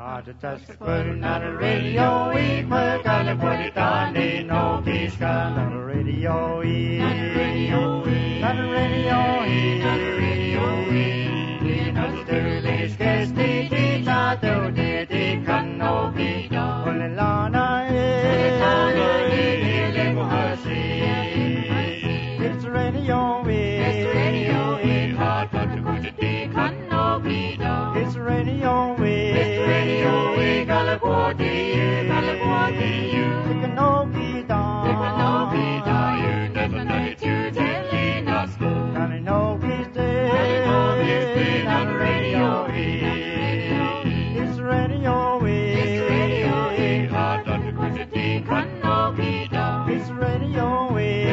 Not a radio, we put on the body down, no peace, not a radio, not a radio, not a radio, not a radio, not a sterling, guess the teacher, though they can no be done. It's radio, it's radio, hard but to go to the can no be done. It's radio, it's radio, California, California, you can no be done. It can no be done, you never know it, you telling us go. Can I know he's dead? Can I know he's dead on the radio? It's radio, it's radio, hard but to go to the can no be done. It's radio,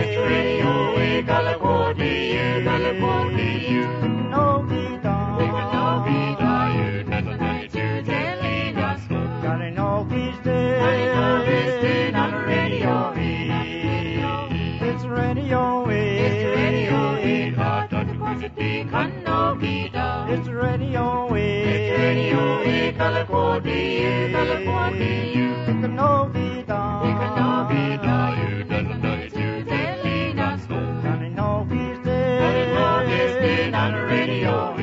California, California, you can no be done. It can no be done, you never know it, you telling us go. Can I know he's dead? Can I know he's dead on the radio? It's radio, it's radio, hard but to go to the can no be done. It's radio, California, California, you can no be done. It can no be done, you never know it, you telling us go. Can I know he's dead? Can I know he's dead on the radio?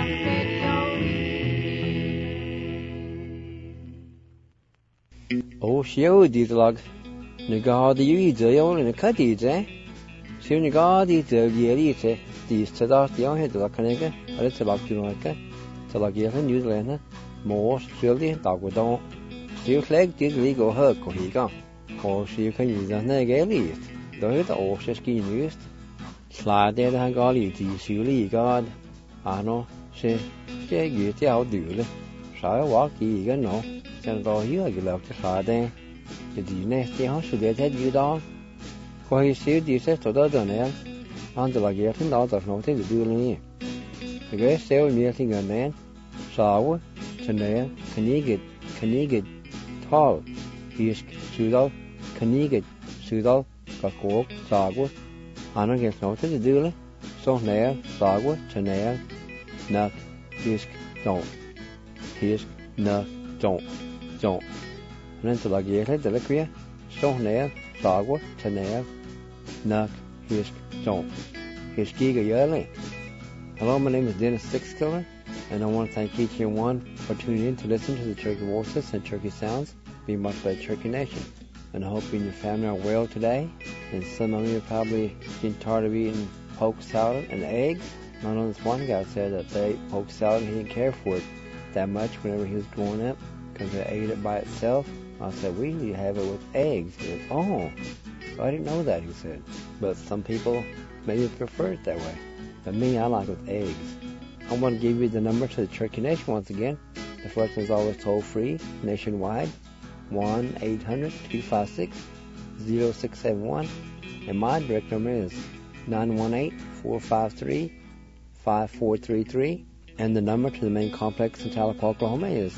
Oh, show dialogue. Nagadi you deal in a cutties, eh? Soon you got it, the these to that young head like a nigger, a little like you like it, to like you in New Zealand, more, surely, dog with don't. Still flag did legal hurt, or he gone. Or she can use a nigger least. Though it all she skin used. Slide there and got it, surely God. I know, she get out duly. Shall I walk you know? Send all you love to slide there. The nasty house should get you down. For he said this to the donor, and the lagetin out of nothing to do in here. The guy said meeting a man, shower, Chanel, can you get tall? He's Sudal, can you get Sudal, Kakok, Sagwa, and I get nothing to do. So nail, Sagwa, Chanel, nut, hisk, don't. Hisk, nut, don't. And then to lagetin, the liquor, so nail, Sagwa, Chanel, nut, hisk, don't. Hisk, giga yearly. Hello, my name is Dennis Sixkiller, and I want to thank each and one for tuning in to listen to the Turkey Voices and Turkey Sounds, being much by Turkey Nation. And I hope you and your family are well today. And some of you are probably getting tired of eating poke salad and eggs. I know this one guy said that they ate poke salad and he didn't care for it that much whenever he was growing up because they ate it by itself. I said, we need to have it with eggs. He said, oh, I didn't know that, he said. But some people maybe prefer it that way. But me, I like it with eggs. I want to give you the number to the Turkey Nation once again. The first one is always toll free, nationwide, 1-800-256-0671. And my direct number is 918-453-5433. And the number to the main complex in Talip, Oklahoma is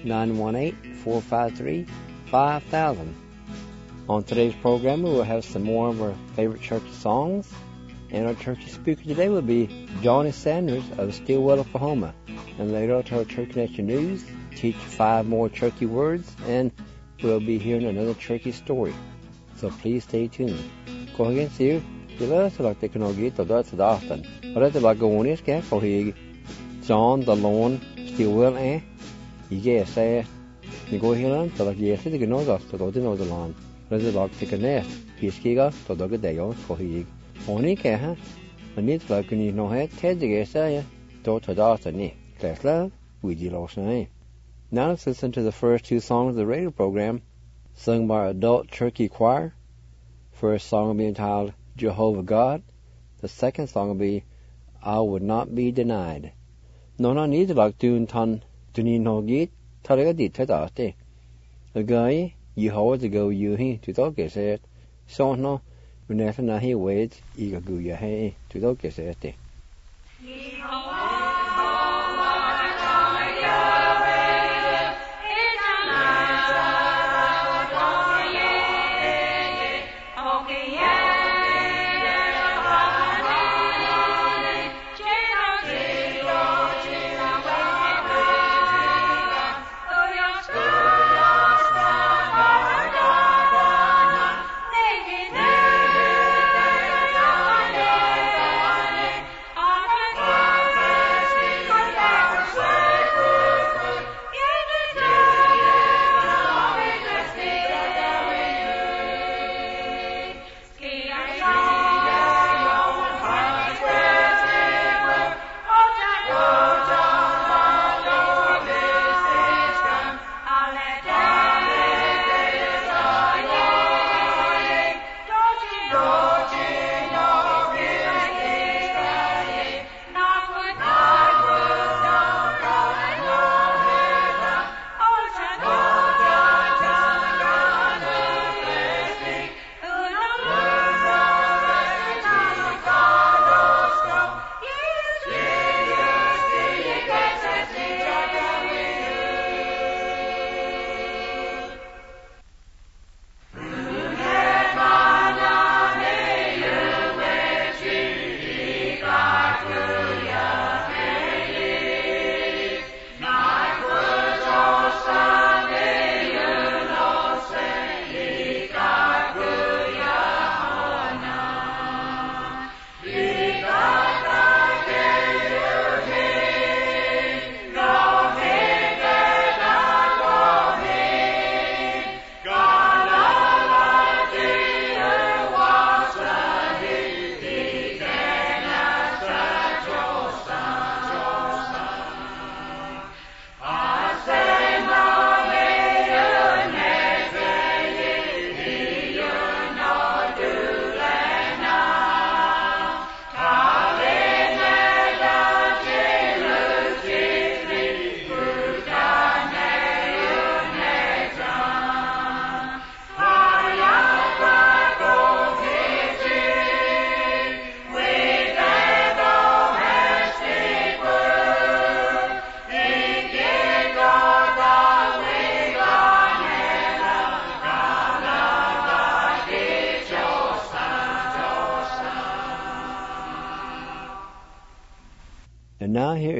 918-453-5000. On today's program, we will have some more of our favorite church songs. And our turkey speaker today will be Johnny Sanders of Stillwell, Oklahoma. And later on to our Turkey Nation News, teach 5 more turkey words, and we'll be hearing another turkey story. So please stay tuned. Go again, see you. You let us like the Kanogit of that's often. But that's about going is get for he John the Lone Stillwell, eh? You get say, you go here and like yes, the Ganogas to go to know the lawn. But it's like the nest. He's kiga to dog a day on for he. Only can I need like you know head, Ted the say, don't to daughter, ne. Class love, we did also. Now let's listen to the first 2 songs of the radio program, sung by Adult Turkey Choir. First song will be entitled Jehovah God. The second song will be I Would Not Be Denied. No, need like doing ton, do need no get, Taliga did to daughter. A guy, you hold to go you he to dog get it. So no. Whenever na he waits, eager go your hay to dog get it.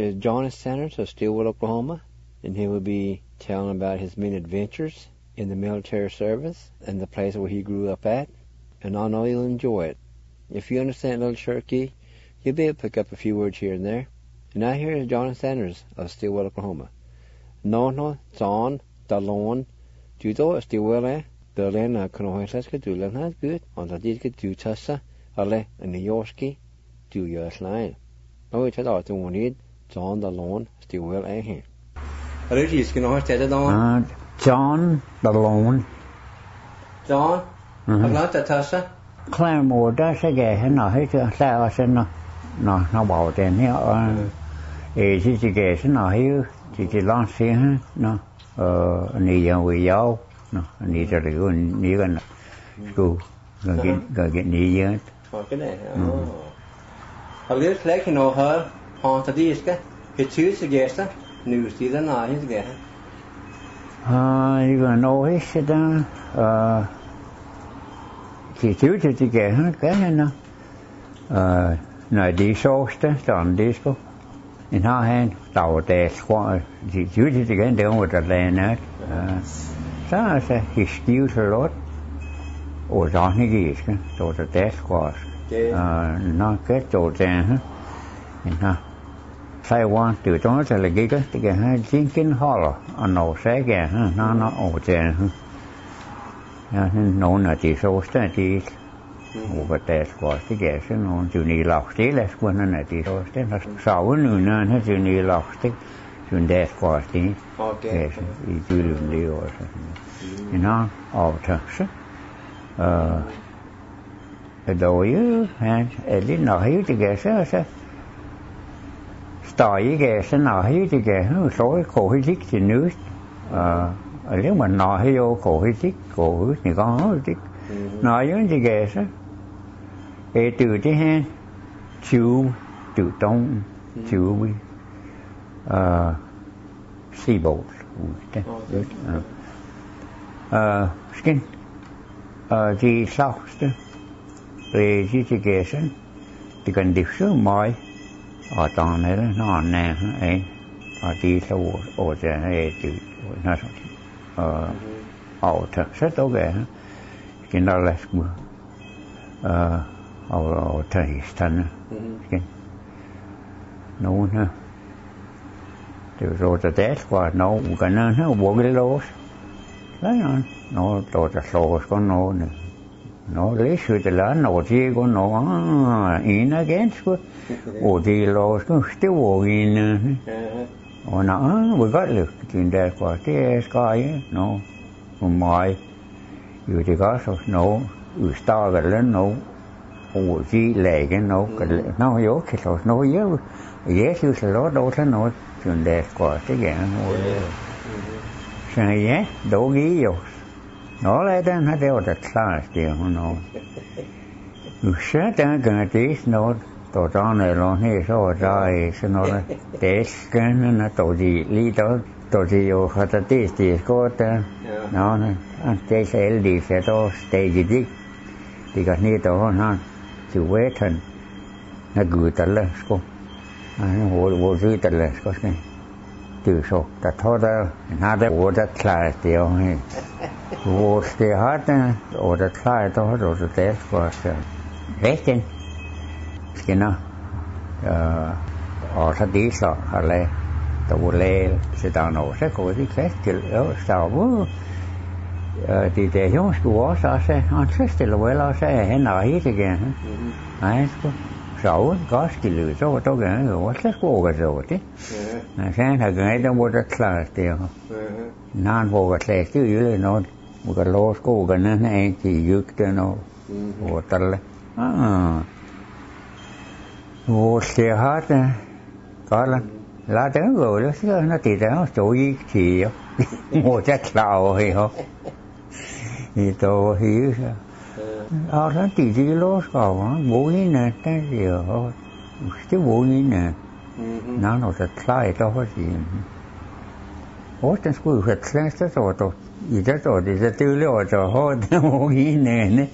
is Jonas Sanders of Steelwood, Oklahoma, and he will be telling about his many adventures in the military service and the place where he grew up at, and I know you'll enjoy it. If you understand Little Cherokee, you'll be able to pick up a few words here and there. And now here is Jonas Sanders of Steelwood, Oklahoma. No, John, Dalon, Judo, Steelwood, Berlin, Konoheslaska, Dulan has good, on the Didka, Dutassa, Ale, and New Yorkie, do your line. No, it's a lot to need John, Dalon, Steelwood, here. Regis, can I say that on? John, Dalon. John, I'm not that Tassa. Claremore does again, no, he's a thousand, no, about then here. Is it again, no, here, did you launch here? No, near we go, no, need to go near school, go get near it. Okay, I live like you know her on the disc, it's Tuesday, guess, news, the night again. You're gonna know it, chỉ thiếu cho chị kể hết cái này nó này đi số đó toàn đi số nên họ hay tàu tè qua chỉ thiếu cho chị kể đều một trận lẻ nữa sao sẽ excuse a lot or rõ như gì cái tàu tè qua nó cái tàu tè hết nên ha sai quan từ trong nó sẽ là cái hai chính kiến họ là anh nấu sẽ kìa nó ổ tè nó là chỉ số thì một cái quả thì cái số nó chỉ ni lọc tí là quân nó là chỉ số thì nó sáu nữa nó chỉ ni lọc thì chúng đẹp quả thì cái chỉ đường đi rồi thì nó ở thật cái đối ha ở đây nó hiểu thì cái số sẽ tỏi cái số nó hiểu thì cái số khổ hay thích thì nước nếu mà nói hiểu cổ huy tích thì có huy tích nói giống như vậy đó cái từ thế ha chịu tự trong chịu xì bộ skin thì sau đó về cái cái thì cần điều số mọi ở trong này nó nè ấy thì sau ở trên này thì nó thật rất tốt kìa cái đó là ở thầy thành cái nó ha từ rồi từ tết qua nó cái nó bộ cái lô đấy nó tổ chức số con nó lấy sự từ lá nó gì con nó in against của thì lô nó still working or no, we got look in there for the sky, no, my, you the gas of no, you start a little no, or the leg and no, you okay, so no, yes, you said, Lord, also no, in there for the again, say, yeah, doggy, you, no, I don't have the class, dear, no, you said, I'm going to teach, no. Tổ trong này nó hết rồi xin nó test cái nó tổ gì lý tổ gì ở khát test thì có nó test LD sẽ to stage gì thì cái này tổ nó chịu vết thân nó gửi tới là có nó vô dư tới là có cái từ số ta thôi đó nó đã vô đất lại tiêu hay vô cái hát ở đất lại đó rồi test qua vết chân cái nó ở sát tí sọ hay là tàu lê sẽ tạo nổ sẽ có cái khác thì ở sao bố thì để giống của sao sẽ ăn sẽ là vậy là sẽ hay nói hết kìa ấy sáu có cái lựa cho tôi cái rồi sẽ có cái rồi chứ sẽ là cái đó một rất là tiền nan vô cái xe chứ dưới nó một cái lô có cái này chỉ dứt cho nó một tầng vô xe hết có là tới rồi đó chứ nó thì nó chỗ gì thì một chắc lào hay không thì tôi hiểu sao nó chỉ đi lối còn bố như nè cái gì thôi chứ bố như nè nó thật sai đâu có gì ủa trên school hết sáng rất rồi tôi gì rất rồi thì sẽ tư liệu cho họ bố như nè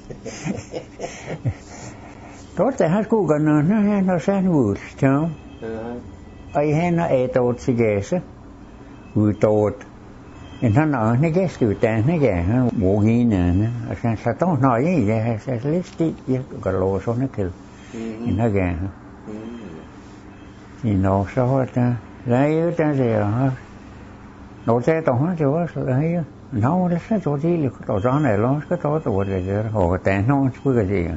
tốt tại hát cô gần nó sang vừa sao ai hena etot sigese utot en han har ikke skudt ikke vågine altså så dog når jeg så lidt jeg går lov sådan til en her i når så har der jeg der der når det der har det også der nå det så tror det og sådan er lov skal der det der og der nogen skulle det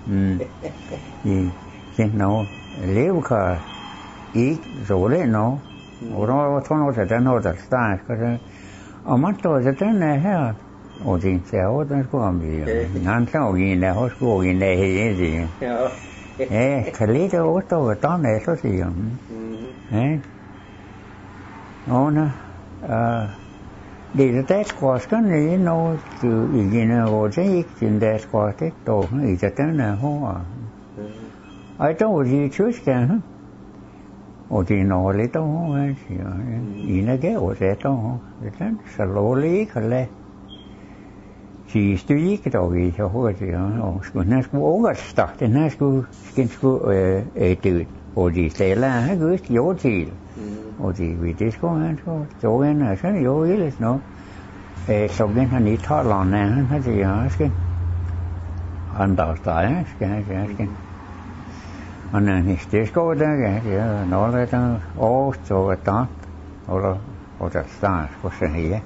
i den når leve kan ikke så det nå og der tror noget der noget der starter skal og man står så den her og det ser den skulle om vi han så en der har skulle en der hele ja kan lidt over der er så siger ja og det er der skråskerne når du igen og det ikke den der skråsk dog i den er hård ej dog de tyskerne og det er noget lidt over siger en af gaver det der den så lovlig kan lade sidste ikke dog i så hurtigt og skulle overstarte den her skulle det og de stiller han gøst jo til og det skulle han så han så jo ellers nok så den han i Thailand han har det jeg skal han der står skal og når det skal der ja når der og så der og der står på sig her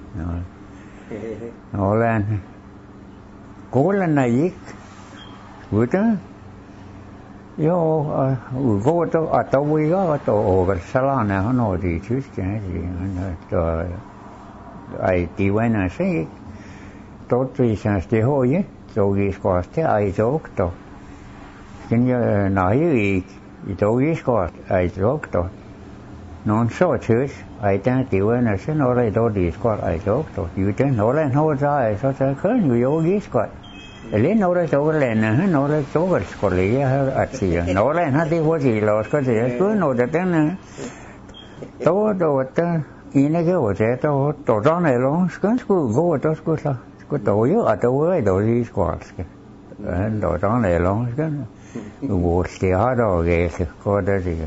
når han skolen er ikke ude jo hvor der og der vi går der over salane han og de tyske han der ej de var en sig tot vi synes det høje så vi skal til ej doktor den jeg nej ikke i dog skal ej doktor nogen så tøs ej der det var en så når der dog det skal ej doktor jo den Holland har så kan jo skal eller når der dog lande når der dog skal jeg at sige når der har det hurtigt lov skal det skulle når der den dog der enige og det der sådan eller skulle gå der skulle dog jo at dog det skal han der sådan eller skal hvor det har dog ikke godt det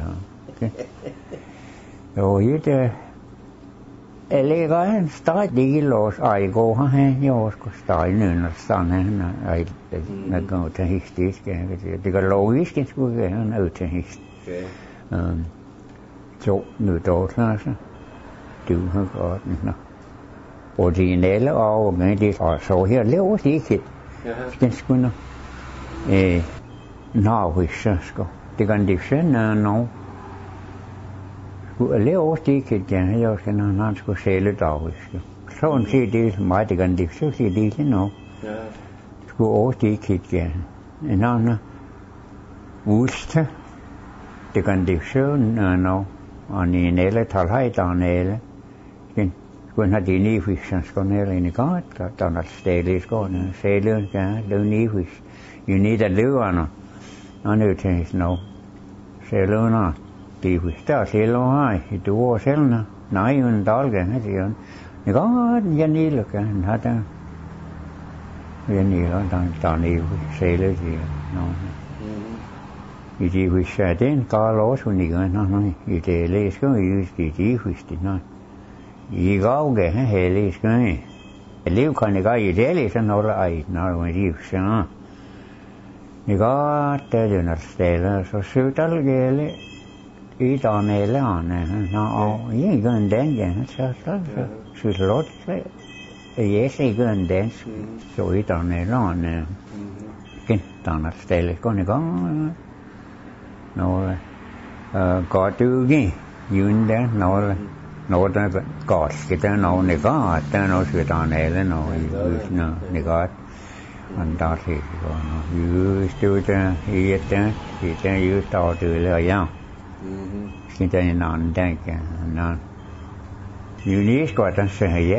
jo det eller en start ikke lås ej går han jo skulle starte under stand han ej når går til historisk det går logisk skulle han ud til historisk så nu dog så du har godt og det er alle over men det er så her lever det ikke den skulle nå hvis så det kan det finde nå skulle leve det ikke den jeg skal han skulle sælge dagisk så han siger det meget det kan det så siger det ikke nå skulle også det ikke en anden udste det kan det så nå og en eller tal hej der alle den skulle have det nye fisk skulle ned i godt der er stadig skåne sælge det nye fisk you need a løverne og nu til nå sælge det er selv og i du år selv nej en dag han siger det godt jeg nilukker han har der jeg nilukker der nye sælge det nå i det hvis jeg den går lov så nikker nej i det læsker i det hvis det nej i går det han læsker elev kan ikke i det læser noget ej når man lige så det godt det er når stiller så søgt algele i den elerne og ikke en den ja så slot jeg ser en den så i den elerne kan der stille går i gang når godt du ikke jun der når der godt skal der noget det godt der noget skal der eller noget det godt man der til jo stod der i der jo står det og ja skal der en anden dag nå jo lige skal der sige ja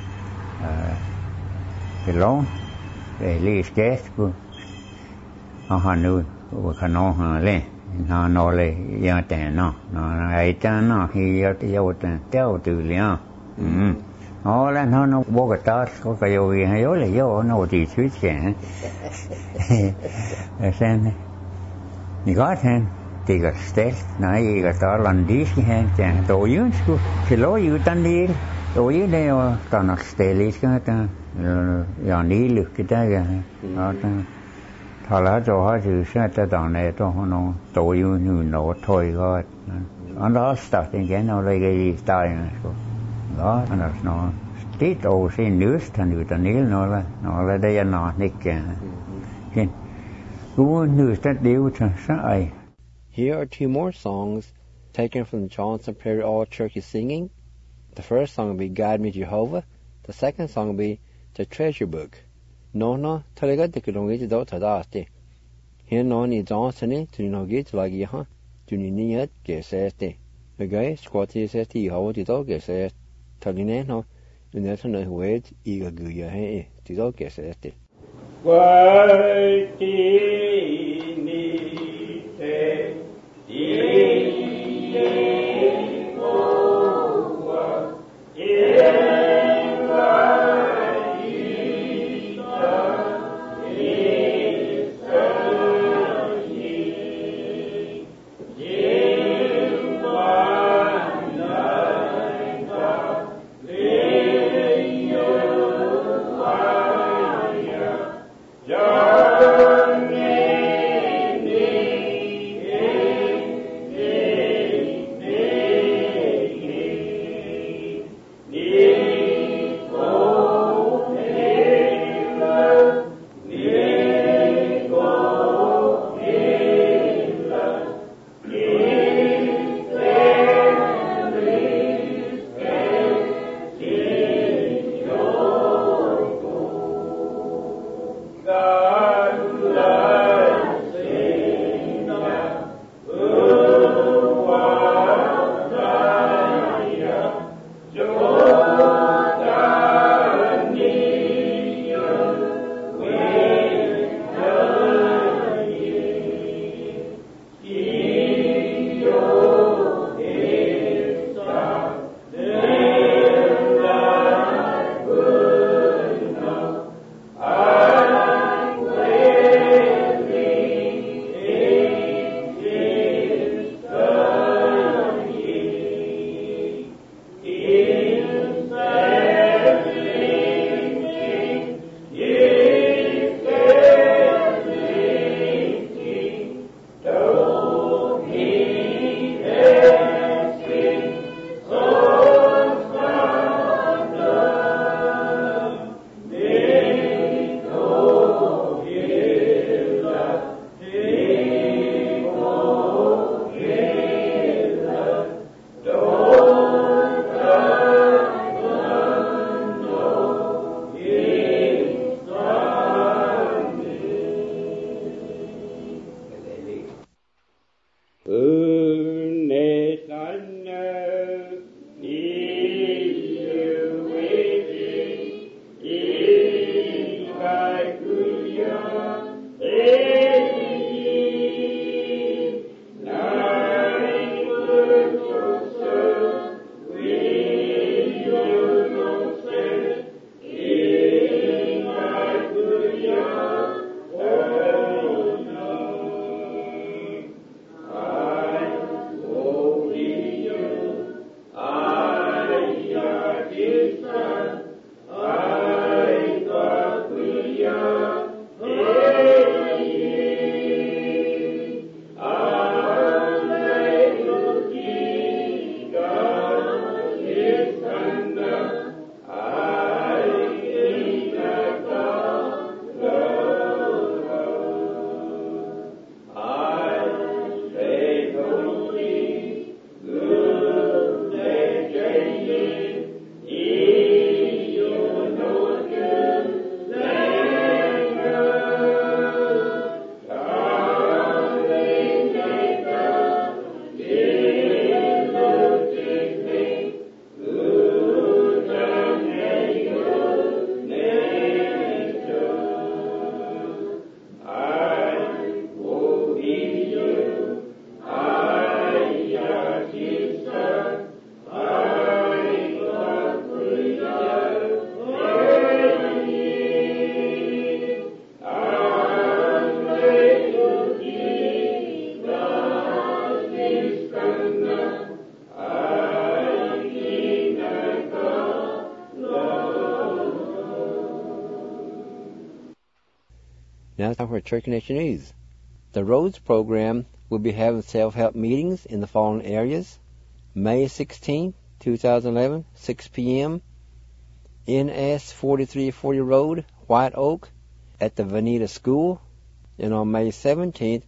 det lov det lige skat på og han nu og kan nå han le når når jeg der nå når jeg der nå jeg der det ja og là nó vô cái tát có cái gì hay là vô nó thì thuyết kể xem này có thêm tiga stel na iga ta landis hen ten to yunsku kilo yutanil to yine o kana stelis kan ja nilu kita ya ta thala jo ha ju sa ta dan ne to hono to yu nu no thoi ga an da start again no lege stai đó là nó tít ô xin nước thành người ta níl nó là đây nó nick hin cú nước ta đều cho sai. Here are two more songs taken from the Johnson Prairie All Turkey Singing. The first song will be Guide Me Jehovah. The second song will be The Treasure Book. No talaga de kilongi do tadasti. Here no ni Johnson to no get lagi ha to ni niat ke sete. The guy squatty sete ho di do ke sete. Taline no uneta no wed iga guya he di do ke sete. Now it's time for Church Connection News. The Roads program will be having self-help meetings in the following areas. May 16, 2011, 6 p.m. NS 4340 Road, White Oak, at the Veneta School. And on May 17th,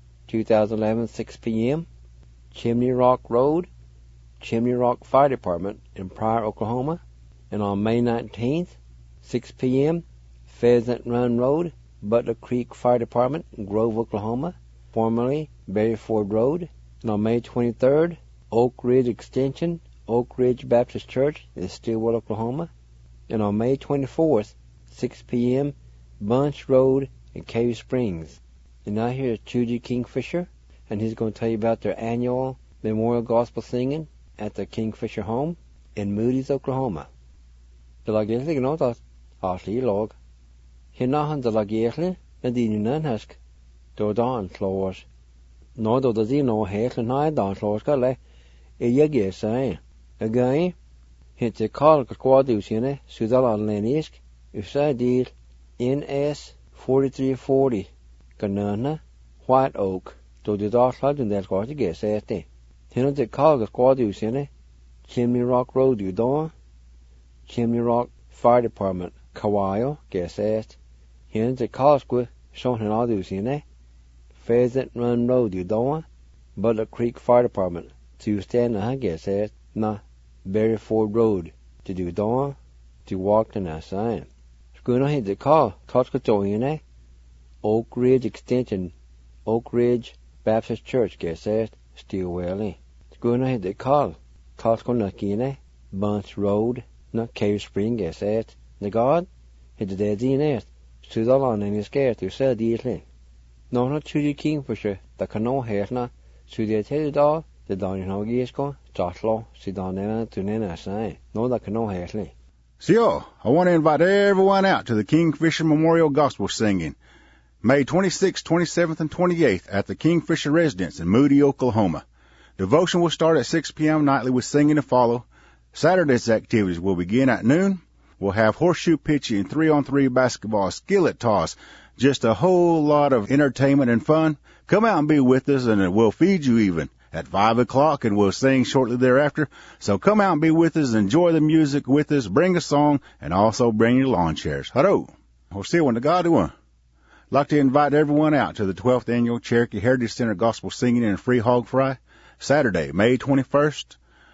2011, 6 p.m., Chimney Rock Road, Chimney Rock Fire Department in Pryor, Oklahoma. And on May 19th, 6 p.m., Pheasant Run Road, Butler Creek Fire Department in Grove, Oklahoma, formerly Berry Ford Road. And on May 23rd, Oak Ridge Extension, Oak Ridge Baptist Church in Stillwell, Oklahoma. And on May 24th, 6 p.m., Bunch Road in Cave Springs. And now here's Chuji Kingfisher, and he's going to tell you about their annual Memorial Gospel Singing at the Kingfisher Home in Moody's, Oklahoma. De la Gethli genotat Ashley log. Hinahan de la Gethli na dinu nanhask do dan close. No do the no hekle na dan close kale e yage say. Again, hit the call quadusine sudala lenisk usa deal NS 4340 Ganana White Oak do the dark lad in that quad guess at the Hino the call quadusine Chimney Rock Road you do Chimney Rock Fire Department Kawayo guess at Hino the call squid shown in adusine Pheasant Run Road you do Butler Creek Fire Department to stand a guess at na Berry Ford Road to do dawn to walk the na sign. Going ahead the call Cotcotoyine Oak Ridge Extension Oak Ridge Baptist Church guess at Stillwell. Going ahead the call Cotconakine Bunch Road na Cave Spring guess at the God hit the dead in it to the lawn and scared to sell dearly. No not Chuji Kingfisher the canoe hairna to the tell dog the Donny Hogiesco, Jotlo, Sidonena, Tunena, Sai. No, that can no hairly. So, I want to invite everyone out to the Kingfisher Memorial Gospel Singing, May 26th, 27th, and 28th at the Kingfisher Residence in Moody, Oklahoma. Devotion will start at 6 p.m. nightly with singing to follow. Saturday's activities will begin at noon. We'll have horseshoe pitching and 3-on-3 basketball, skillet toss, just a whole lot of entertainment and fun. Come out and be with us, and we'll feed you even. At 5 o'clock, and we'll sing shortly thereafter. So come out and be with us, enjoy the music with us, bring a song, and also bring your lawn chairs. Hello. We'll see when the God one. I'd like to invite everyone out to the 12th Annual Cherokee Heritage Center Gospel Singing and Free Hog Fry, Saturday, May 21st,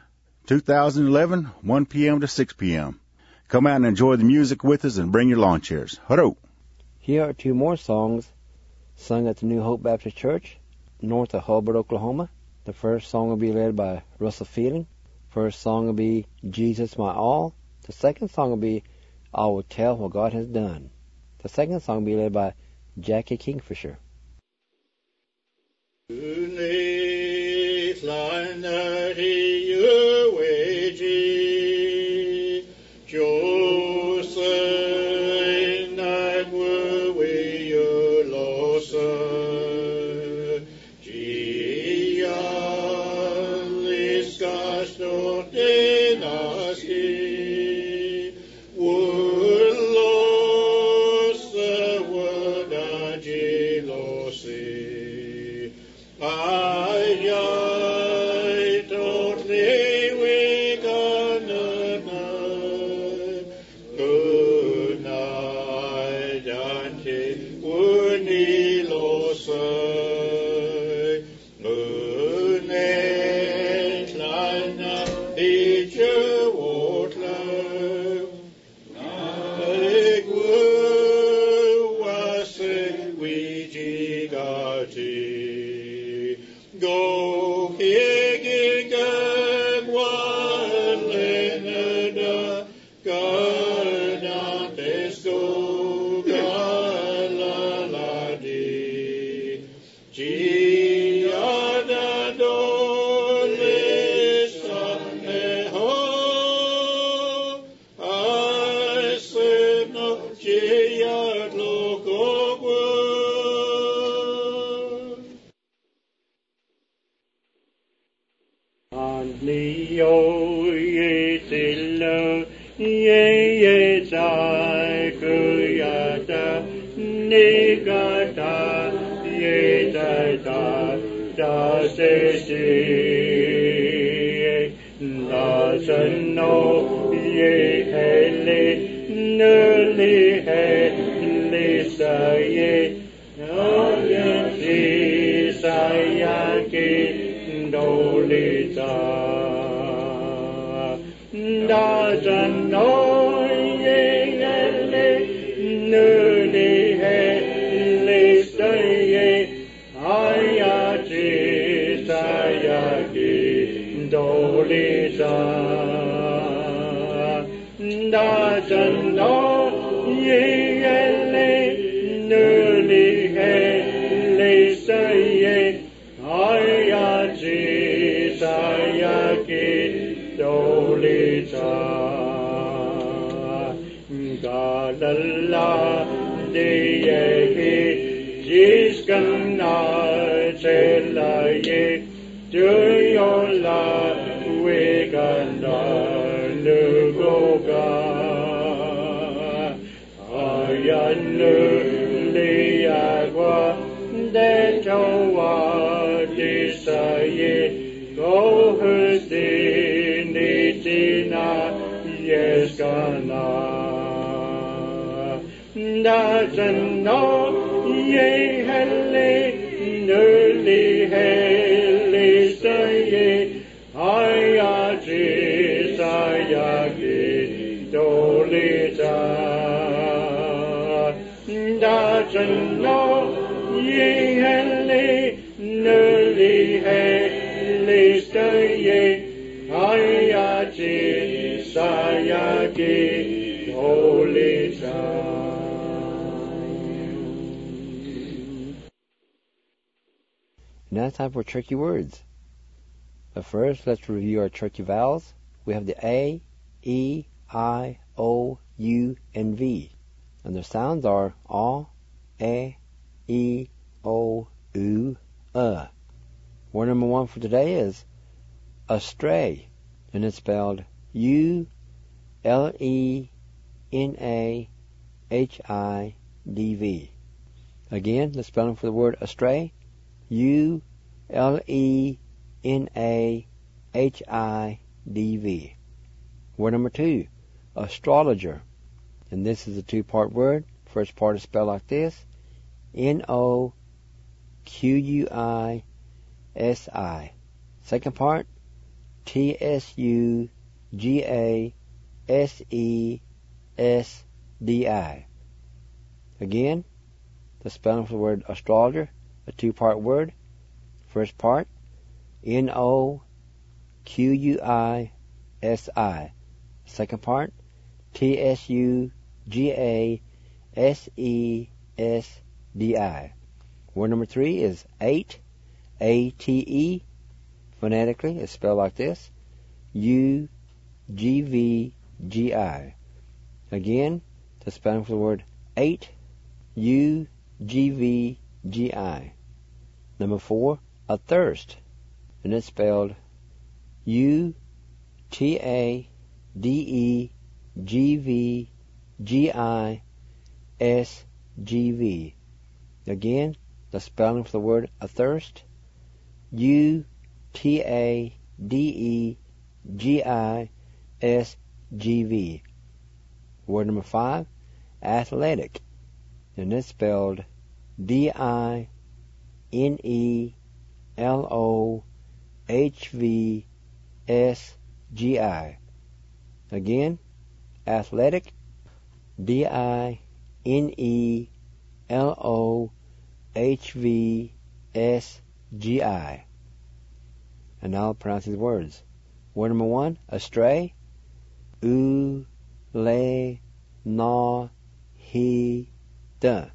2011, 1 p.m. to 6 p.m. Come out and enjoy the music with us and bring your lawn chairs. Hello. Here are two more songs sung at the New Hope Baptist Church, north of Hubbard, Oklahoma. The first song will be led by Russell Fielding. First song will be Jesus My All. The second song will be I Will Tell What God Has Done. The second song will be led by Jackie Kingfisher. Ye ye zai ku ya da ni ga Now it's time for tricky words. But first, let's review our tricky vowels. We have the A, E, I, O, U, and V. And their sounds are A, E, O, U, Word number 1 for today is astray. And it's spelled U-L-E-N-A-H-I-D-V. Again, the spelling for the word astray, U-L-E-N-A-H-I-D-V. Word number 2, astrologer. And this is a two-part word. First part is spelled like this, N-O-Q-U-I-S-I. Second part, T-S-U-G-A-S-E-S-D-I. Again, the spelling for the word astrologer, a two-part word. First part, N-O-Q-U-I-S-I. Second part, T-S-U-G-A-S-E-S-D-I. Word number 3 is ate, A-T-E. Phonetically, it's spelled like this, U-G-V-G-I. Again, the spelling for the word ate, U-G-V-G-I. Number 4, athirst. And it's spelled U-T-A-D-E-G-V-G-I-S-G-V. Again, the spelling for the word athirst, U-T-A-D-E-G-I-S-G-V. Word number 5, athletic. And it's spelled D-I-N-E-L-O-H-V-S-G-I. Again, athletic, D-I-N-E-L-O-H-V-S-G-I. And now I'll pronounce these words. Word number 1, astray, U-Le-Na-He-Da.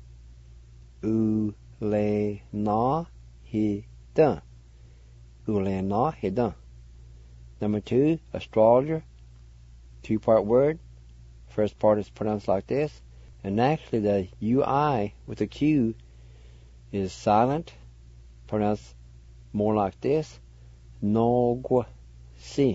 U-Le-Na-He-Da. U-Le-Na-He-Da. Number 2, astrologer, two-part word. First part is pronounced like this, and actually the U-I with the Q is silent, pronounced more like this, No-gui-si.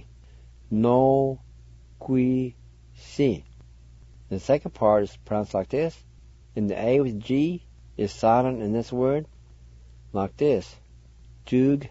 No-gui-si. The second part is pronounced like this, and the A with G is silent in this word, like this, Jug-si.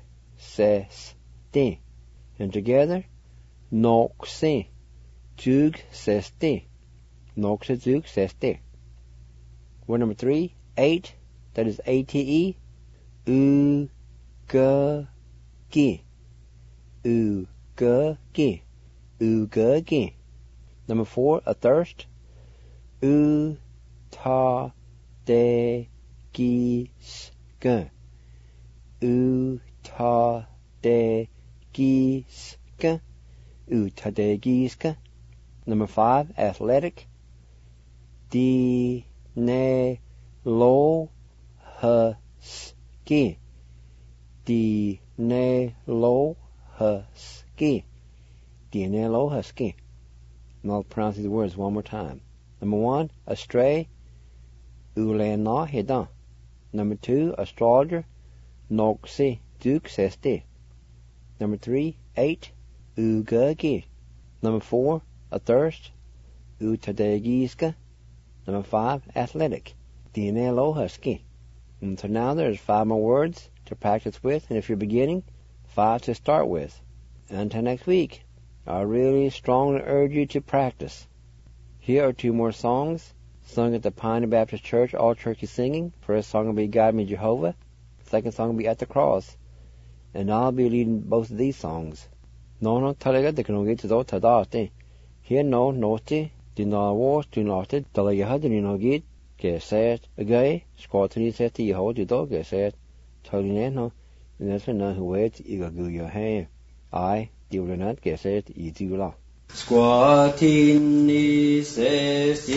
ses de. And together, nok se, jug ses de. Nok se jug ses de. Word number 3, 8, that is A-T-E, u, g, gi. U, g, gi. U, g, gi. Number 4, a thirst, u, ta, de, gi, sk. U, ta, de, gi, sk. U, ta, de, gi, sk. Number 5, athletic, di, ne, lo, ha, ski. Di, ne, lo, ha, ski. Di, ne, lo, ha, ski. And I'll pronounce these words one more time. Number 1, astray, ule na hedan. Number 2, astrologer, nok se, duk ses de. Number 3, 8, ugagi. Number 4, athirst, utadegiska. Number 5, athletic, dine lohaski. And so now there's 5 more words to practice with, and if you're beginning, 5 to start with. Until next week, I really strongly urge you to practice. Here are 2 more songs, sung at the Pioneer Baptist Church, all churches singing. First song will be Guide Me Jehovah. Second song will be At the Cross. And I'll be leading both of these songs. No talaga de kanogi to do tadate. Here no noti, dina wars do not it, talaga de no git, get said, again, squatting set to your hold your dog, get said, totally no, and that's when none who waits, you go your hand. I, do not get said, you do la. Squatting says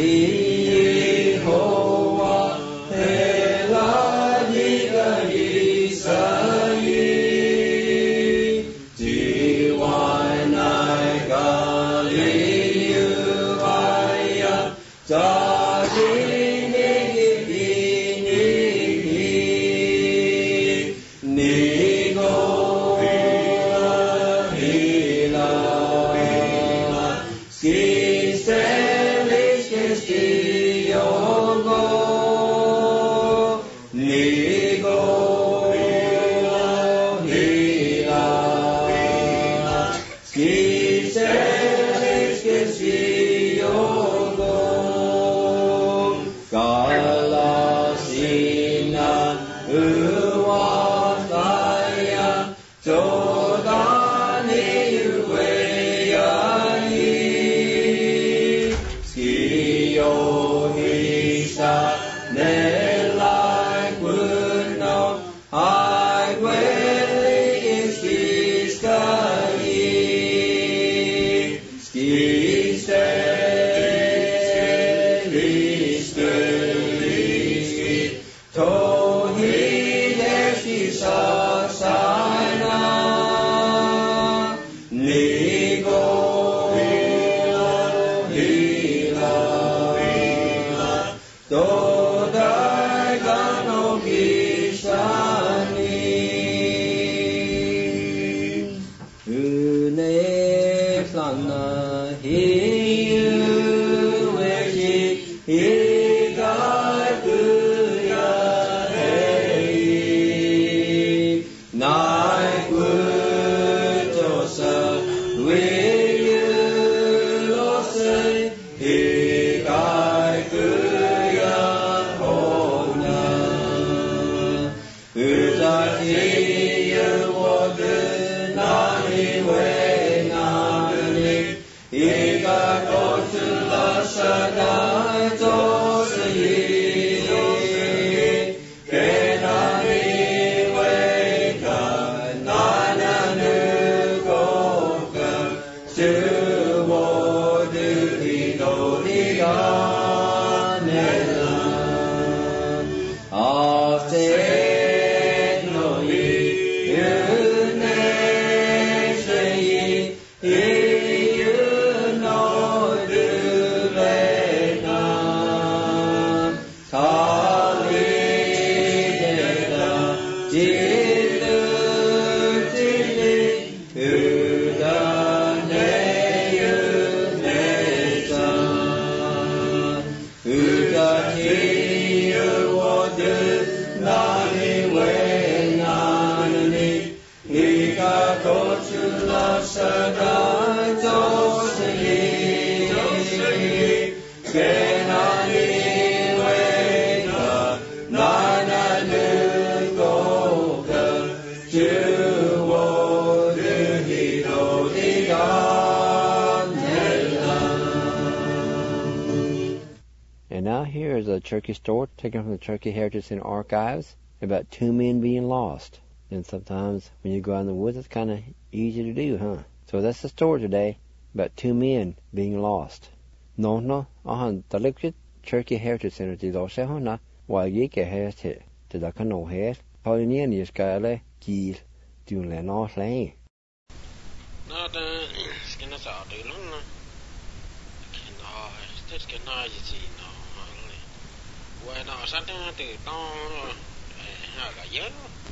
Jehovah, Ela diga Isaí, Diwana Galiu Aya, Dadini Nigo Hila. Si selis que stiogo, nigo hila. Si selis que stiogo, galasina uwataya, todani Nella Guno, I will is this guy. Ski, Tohi Deshi Sasana, Nigo Hila, now, here is a turkey store taken from the Turkey Heritage Center archives about 2 men being lost. And sometimes when you go out in the woods, it's kind of easy to do, huh? So that's the story today about 2 men being lost. No, the liquid Turkey Heritage Center did also, huh? While you get here to the canoe here, Pauline is got a key to the north lane. Not skin us out, do not. This can I see no. When I sat down to dawn, a yellow,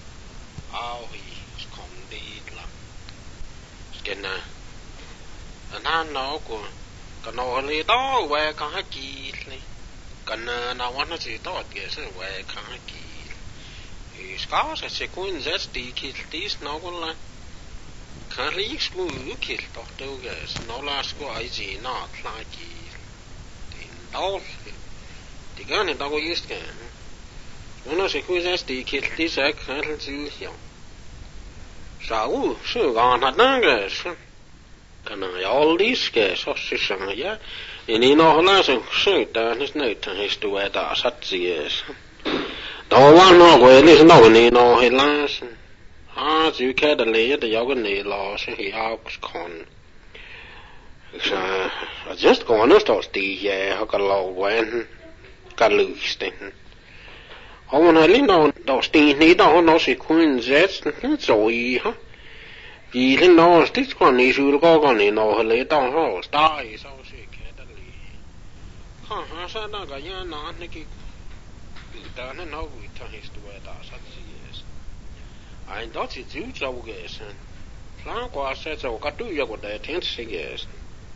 he's come deed. Skinner. And I know, can only dog where can I keep me. Can I want to see dog guess where can I keep. He's got a sequin that's the kid, this novel. Can he smooth kill doctor guess, no last go I see not like it. All the gun and dog used can. When I say who's the kid, this I can't see him. So, gone at Nagas. Can I all these guess or see some, yeah? And in all last and shoot down his note and his to wear that such years. Don't want no way, listen, no need no headlines. As you care the lay the yoga knee loss, and he out con. I just going to start the I got a low when got loose thing. I want to know those things need all no sequences, so huh? You didn't know this one is you go on in all later on, star is so sick. I said, I got you not Nicky. You don't know we turn his to wear that such years. I thought it's you, so guess. Frank said, so got to you with that 10 years.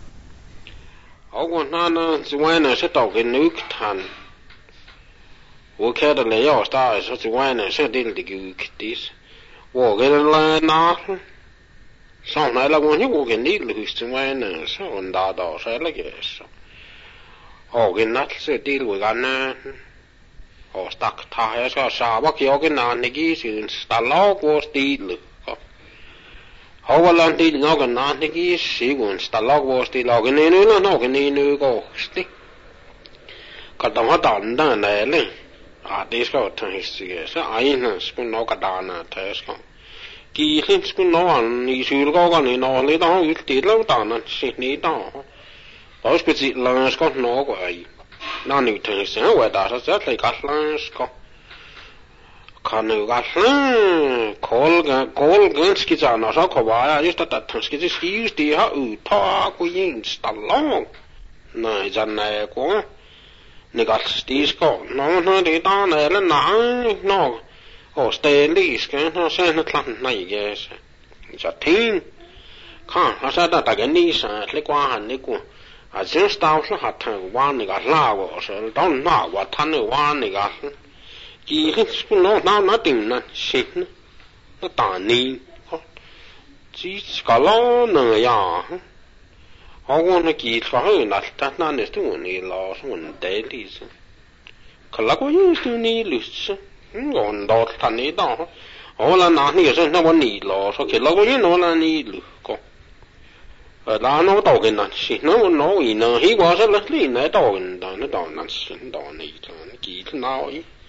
I want to when I set out in Nuke Tan. We care the layout stars, such a when I said in the gook this. Walk in the line now. Some night like when you walk in needless to when so and that also like yes. Oh, in that said deal with Anna. Or stuck tires or Sabak Yogan and the geese in the log was deal. Overland did nog en naandige sequence, the log was the log in a nog in a go stick. Cut them hot on down there. This got to his yes, I know spoon no cadana tesco. Key him spoon no one, he should go on in all it all with the low down and sit neat down. Those petite lines got no way. None of things, where that is that like a lines go. Can you got call Ganskis on so Kawaya used that Tanskis used the talk we ain't long. No, it's a nago. Negat these go. No, they don't no. Oh, stay at least, can't I send a clan night, yes. It's a team. Can't I said that again, these like one nickel. I just out had time one got lava, so don't know what ton of one got. He no now nothing not shit no tani she's got long ya I want to keep for her not that none is doing any loss one dailies Kalago used to need loose on dot tani down all and nothing is no one need loss okay logo you know I need look I know dog in that shit no he was a little in dog in that shit don't need keep now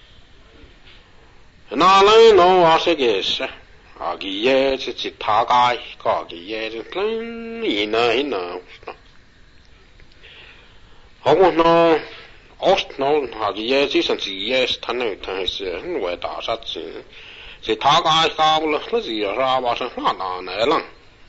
and all I know I say yes. I get yes, it's a target, got yes, and clean, in I want no, Ost no, I get yes, isn't yes, Tanner, where that's such the target, let's see, I wasn't on Ellen.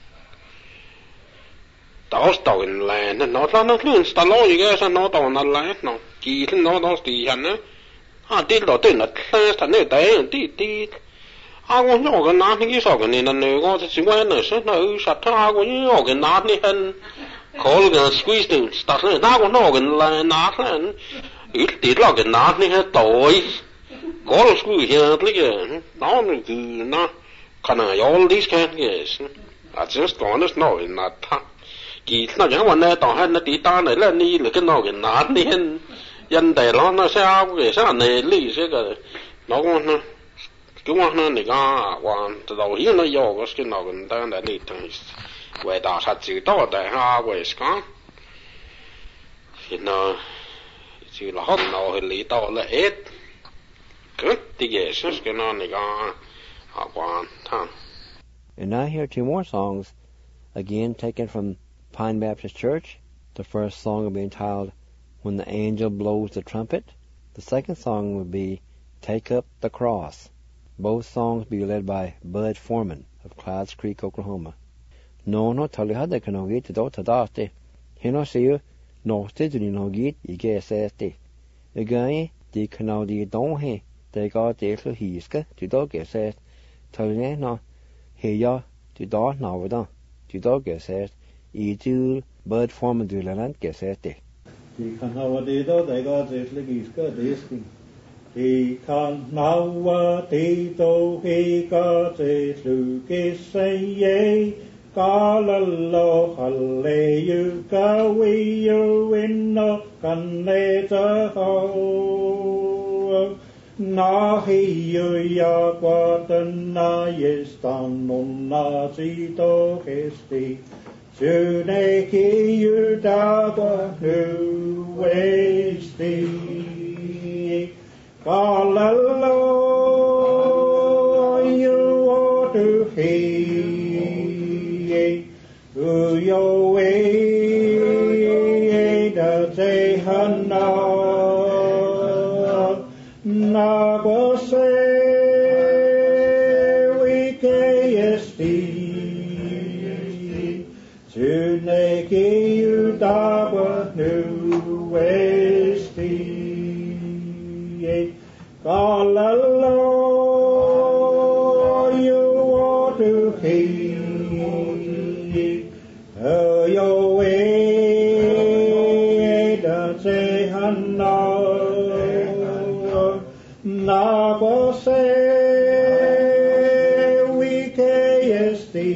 The host dog in land, and not on the cleans, the law, you guess, and not on the land, no, keeping no, those the Hannah. I did not think that last and day and did. I want to organize his organ in a new orders awareness, no, shut up when you organize and call and squeeze things, start now an organ line, nothing. It did like a nothing had toys. Call squeeze here, again. No, can I all these can't guess? I just gone to snow in that time. It's not one that I had the done, I let me look at organ, nothing. Dân Đài Loan nó sao cái sao này lý sẽ cái nó cũng cái quan này cái quan từ đầu hiến nó vô cái nào người ta đã đi thằng về đào sát chữ đó đại ha về cái thì nó Siu la hot no li to la et. Good the yes can on the gone. Aquan tan. And now here are two more songs, again taken from Pine Baptist Church. The first song will be entitled When the Angel Blows the Trumpet. The second song will be Take Up the Cross. Both songs be led by Bud Foreman of Clouds Creek, Oklahoma. No tali hada kanogi to do tadate. Hino see you no stidri no git I guess esti. Again, the canodi don't he. They got the little hiska to do guess it. Tali no he ya to do now da. To do guess it. I do Bud Foreman do land guess it. The canodi do they got the little hiska disking. He can now do he got the little say Kalalo haleyu kawiyu inno kaneta ho nahiyu yakwatana yestan nonna zito hesti Suneki yudaba hu westi Kalalo you ought to hear Yo way da te hana na go se we kesti tune ki you da nu westi kalalo you ought to hear Yo way da se hana na go se we kesti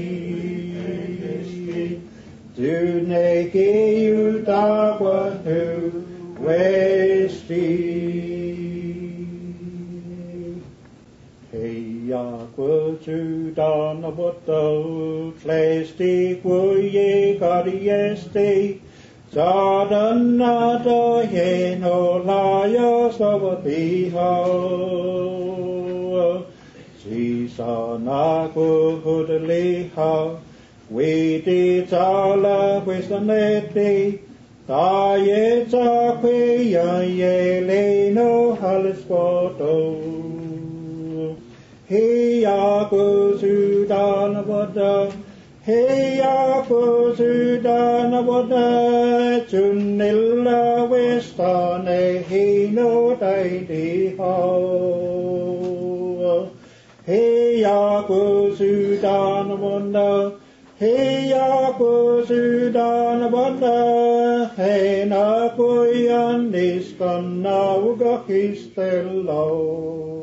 to neki you da hu westi Ya ku tu da na boto klesti ku ye kariesti sadan na do ye no la yo so bi ho si sa na ku hudli ha we di ta la questioneti ta ye ta que ye le no halis photo Hey ya ko sudana boda Hey ya ko sudana boda Chunilla westane he no dai di ho Hey ya ko sudana boda Hey ya ko sudana boda Hey na ko yan diskanna uga histello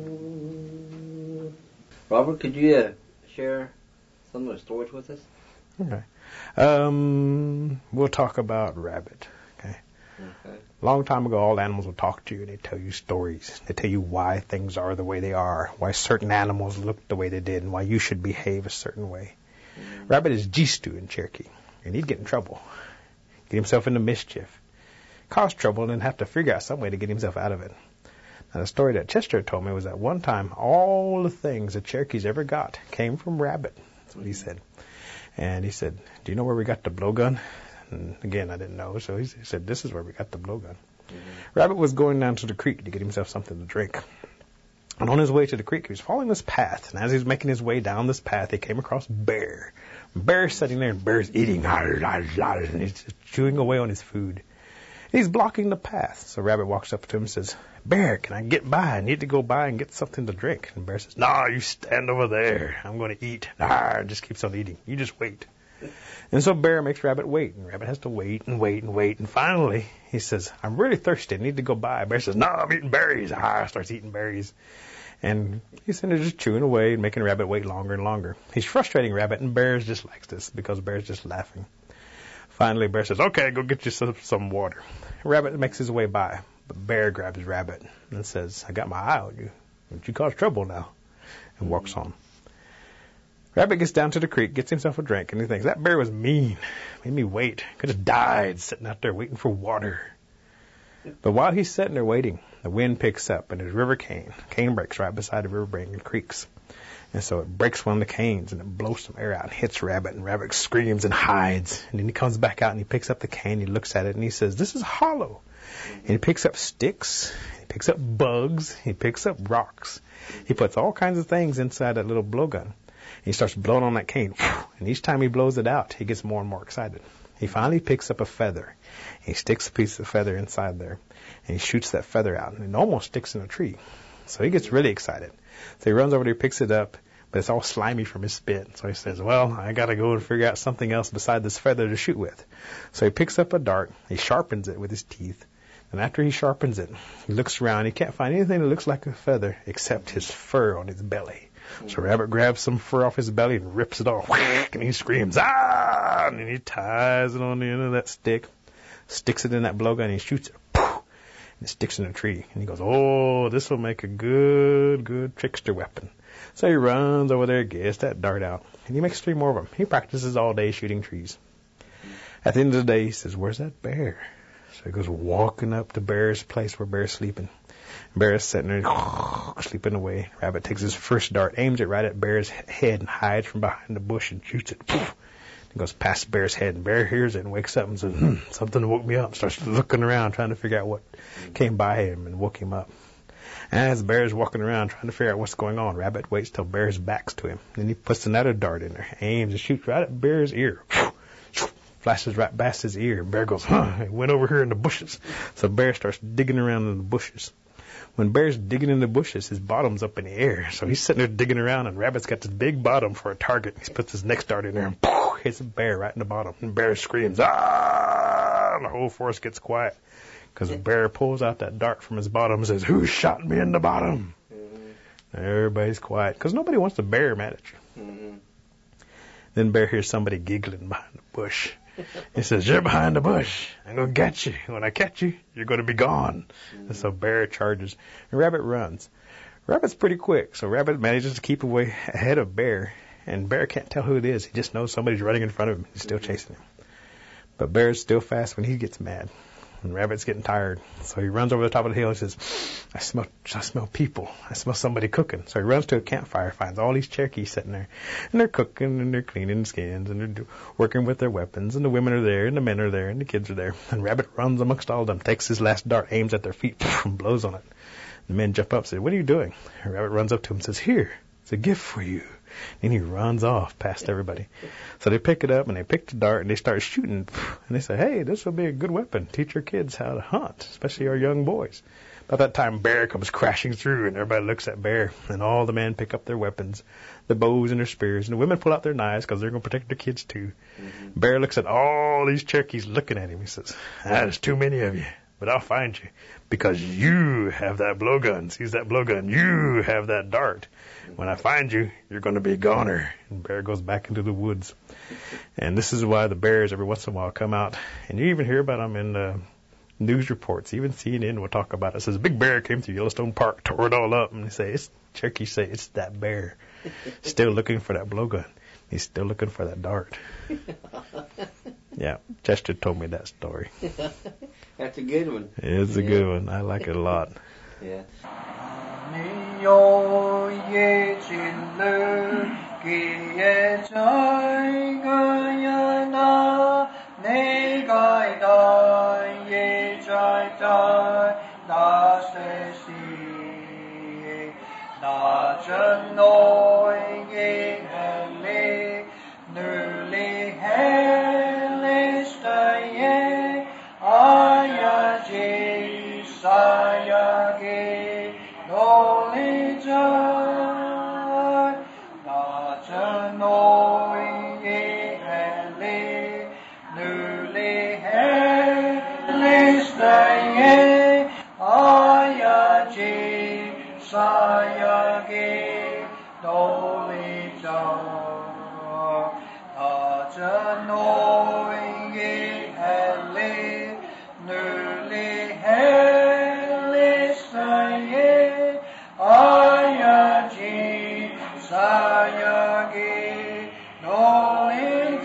Robert, could you share some of the stories with us? Okay. We'll talk about rabbit. Okay. Long time ago, all animals will talk to you. They tell you stories. They tell you why things are the way they are, why certain animals look the way they did, and why you should behave a certain way. Rabbit is Jistu in Cherokee, and he'd get in trouble, get himself into mischief, cause trouble, and then have to figure out some way to get himself out of it. Now, the story that Chester told me was that one time all the things the Cherokees ever got came from Rabbit. That's what he said. And he said, do you know where we got the blowgun? And again, I didn't know. So he said, this is where we got the blowgun. Rabbit was going down to the creek to get himself something to drink. And on his way to the creek, he was following this path. And as he was making his way down this path, he came across Bear. Bear's sitting there, and Bear's eating. And he's chewing away on his food. He's blocking the path. So Rabbit walks up to him and says, Bear, can I get by? I need to go by and get something to drink. And Bear says, no, you stand over there. I'm going to eat. Just keeps on eating. You just wait. And so Bear makes Rabbit wait. And Rabbit has to wait and wait and wait. And finally, he says, I'm really thirsty. I need to go by. Bear says, no, I'm eating berries. Starts eating berries. And he's sitting there just chewing away and making Rabbit wait longer and longer. He's frustrating Rabbit, and Bear just likes this because Bear's just laughing. Finally, Bear says, okay, go get you some water. Rabbit makes his way by, but Bear grabs Rabbit and says, I got my eye on you. Don't you cause trouble now? And walks on. Rabbit gets down to the creek, gets himself a drink, and he thinks, that bear was mean. Made me wait. Could have died sitting out there waiting for water. But while he's sitting there waiting, the wind picks up and there's river cane. Cane breaks right beside the river bank and creeks. And so it breaks one of the canes and it blows some air out and hits Rabbit, and Rabbit screams and hides. And then he comes back out and he picks up the cane, he looks at it and he says, "This is hollow." And he picks up sticks, he picks up bugs, he picks up rocks. He puts all kinds of things inside that little blowgun. He starts blowing on that cane. And each time he blows it out, he gets more and more excited. He finally picks up a feather. He sticks a piece of feather inside there. And he shoots that feather out. And it almost sticks in a tree. So he gets really excited. So he runs over there, picks it up. But it's all slimy from his spit. So he says, "Well, I got to go and figure out something else beside this feather to shoot with." So he picks up a dart. He sharpens it with his teeth. And after he sharpens it, he looks around. He can't find anything that looks like a feather except his fur on his belly. So Rabbit grabs some fur off his belly and rips it off. And he screams, "Ah!" And then he ties it on the end of that stick, sticks it in that blowgun, and he shoots it. And it sticks in a tree. And he goes, "Oh, this will make a good trickster weapon." So he runs over there, gets that dart out, and he makes 3 more of them. He practices all day shooting trees. At the end of the day, he says, "Where's that bear?" So he goes walking up to Bear's place where Bear's sleeping. Bear's sitting there sleeping away. Rabbit takes his first dart, aims it right at Bear's head, and hides from behind the bush and shoots it. He goes past Bear's head, and Bear hears it and wakes up and says, "Something woke me up." Starts looking around, trying to figure out what came by him and woke him up. As Bear's walking around trying to figure out what's going on, Rabbit waits till Bear's back's to him. Then he puts another dart in there, aims and shoots right at Bear's ear. Flashes right past his ear. Bear goes, "It went over here in the bushes." So Bear starts digging around in the bushes. When Bear's digging in the bushes, his bottom's up in the air. So he's sitting there digging around, and Rabbit's got this big bottom for a target. He puts his next dart in there and hits Bear right in the bottom. And Bear screams, "Ah!" And the whole forest gets quiet. Because the Bear pulls out that dart from his bottom and says, "Who shot me in the bottom?" Everybody's quiet because nobody wants a bear mad at you. Then Bear hears somebody giggling behind the bush. He says, "You're behind the bush. I'm going to get you. When I catch you, you're going to be gone." And so Bear charges. And Rabbit runs. Rabbit's pretty quick, so Rabbit manages to keep away ahead of Bear. And Bear can't tell who it is. He just knows somebody's running in front of him. He's still chasing him. But Bear's still fast when he gets mad. And Rabbit's getting tired. So he runs over the top of the hill and says, I smell people. I smell somebody cooking." So he runs to a campfire, finds all these Cherokees sitting there. And they're cooking and they're cleaning skins and they're working with their weapons. And the women are there and the men are there and the kids are there. And Rabbit runs amongst all of them, takes his last dart, aims at their feet, and blows on it. The men jump up and say, "What are you doing?" And Rabbit runs up to him and says, "Here, it's a gift for you." And he runs off past everybody. So they pick it up and they pick the dart and they start shooting. And they say, "Hey, this will be a good weapon. Teach your kids how to hunt, especially our young boys." About that time, Bear comes crashing through and everybody looks at Bear. And all the men pick up their weapons, their bows and their spears. And the women pull out their knives because they're going to protect their kids too. Bear looks at all these Cherokees looking at him. He says, "There's too many of you. But I'll find you because you have that blowgun. Seize that blowgun. You have that dart. When I find you, you're going to be a goner." And Bear goes back into the woods. And this is why the bears every once in a while come out. And you even hear about them in news reports. Even CNN will talk about it. It says, "Big bear came through Yellowstone Park, tore it all up." And they say, Cherokees say, "It's that bear. Still looking for that blowgun. He's still looking for that dart." Yeah, Chester told me that story. That's a good one. It's a good one. I like it a lot. Yeah.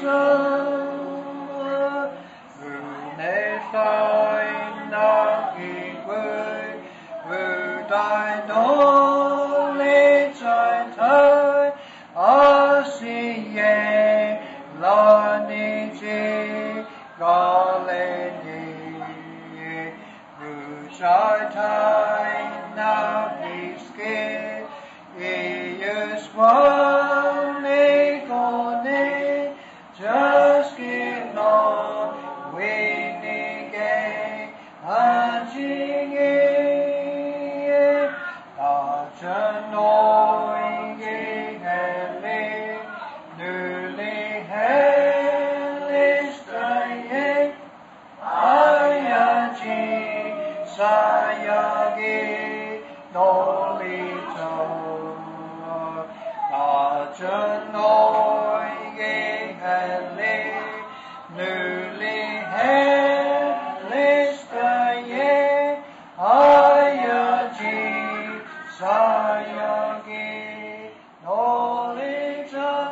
Sayagi có lên đi trái thay nào đi ske is one may go ne just give no winning game hunting chân nôi nghe lê nữ lê lê stray chi saya ge no li cho chân nôi nghe lê nữ lê stray chi saya ge no li cho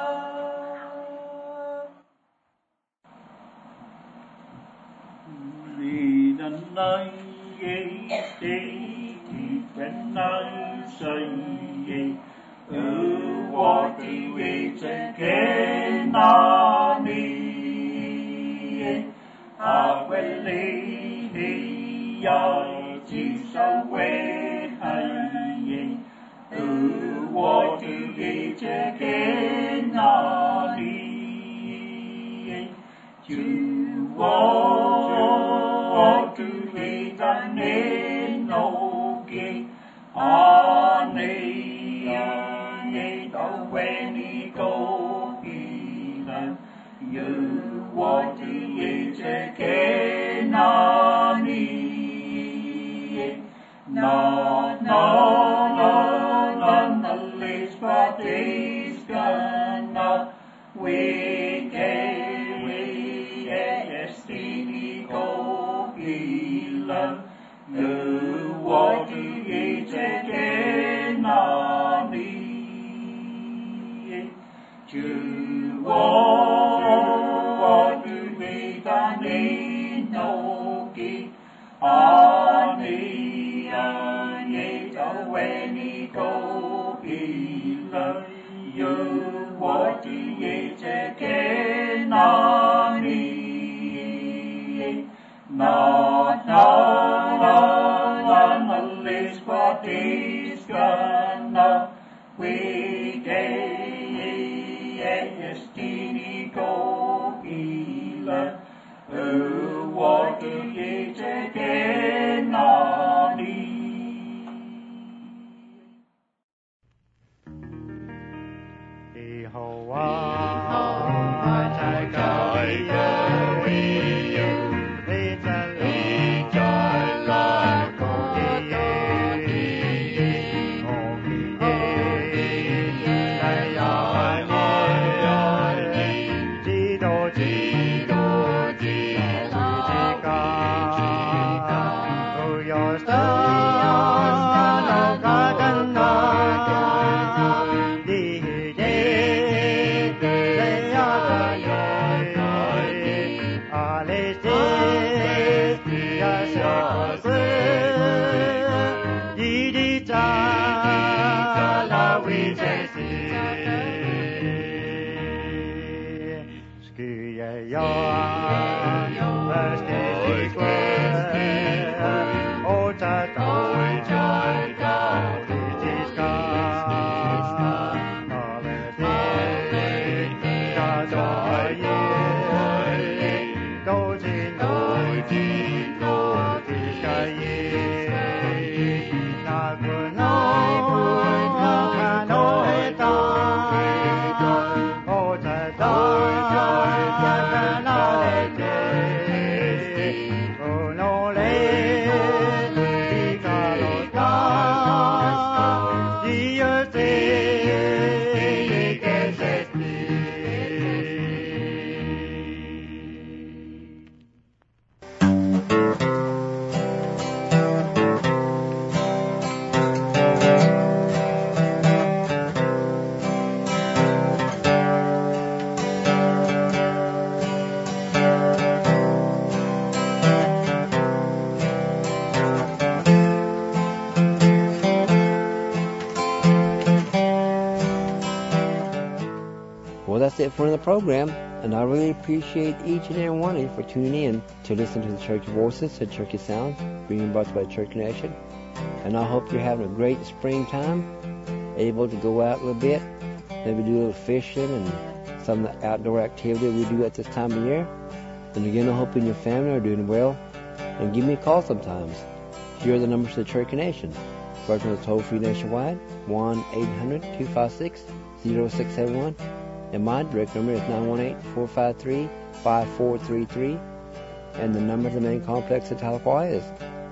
vì đàn nay ghê tế thì đàn nay say ghê vô thì về chân kế na mi quên lý đi ai chỉ sao quê hay vô thì về chân kế na mi chú vô to be done in no king on the when he go heathen you want to age again on me no the least for days gonna we destiny go love the water gate again on me to walk to me done in no key on me when he go love you water gate again on me no, unless for days gonna we destiny go healer water gate again on me. Well, that's it for the program. And I really appreciate each and every one of you for tuning in to listen to the Church Voices, the Church Sound, being brought to you by Church Nation. And I hope you're having a great springtime, able to go out a little bit, maybe do a little fishing and some of the outdoor activity we do at this time of year. And again, I hope you and your family are doing well. And give me a call sometimes. Here are the numbers to the Church Nation. First one is toll-free nationwide, 1-800-256-0671. And my direct number is 918-453-5433. And the number to the main complex at Tahlequah is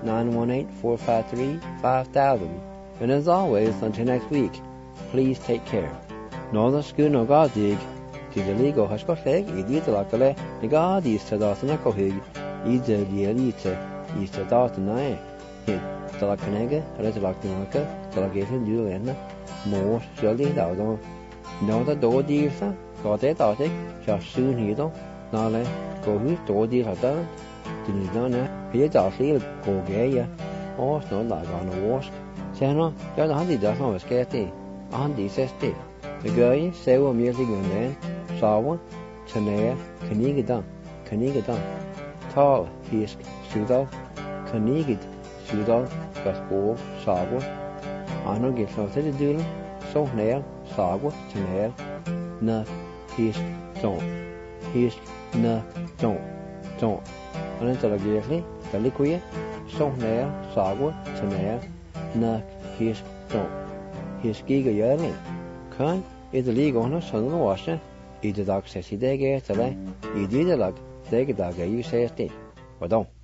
918-453-5000. And as always, until next week, please take care. Northern School no Gadig, Tidaligo Hashkotleg, Idithalakale, Nigadi Sadasanakohig, Idalielite, Istadatanae, Hit, Talakanega, Retalaktanaka, Talagation Julena, More, Shelly Dawdon. No, the door dear, sir, got it out, just soon here, Nale, go who's door dear had done. Didn't know, here, Darcy, go gay, or it's not like on a wash. Sano, you're the handy does not escape, Andy says, the guy, say, well, music and then, Sawa, Tanea, Kanigadan, Tall, Hisk, Sudal, Kanigid, Sudal, Gaspor, Sawa, Anno gets no to the doodle, so nail, Sawa, Tanea, Na, Hisk, don't. And until I give me, the liquid, so nail, Sawa, Tanea, Na, Hisk, don't. Hisk, Giga Yerling. Kan is the league on a son of the washer. Either dog says he deg, I did the lug, deg dog, you say a state. But don't.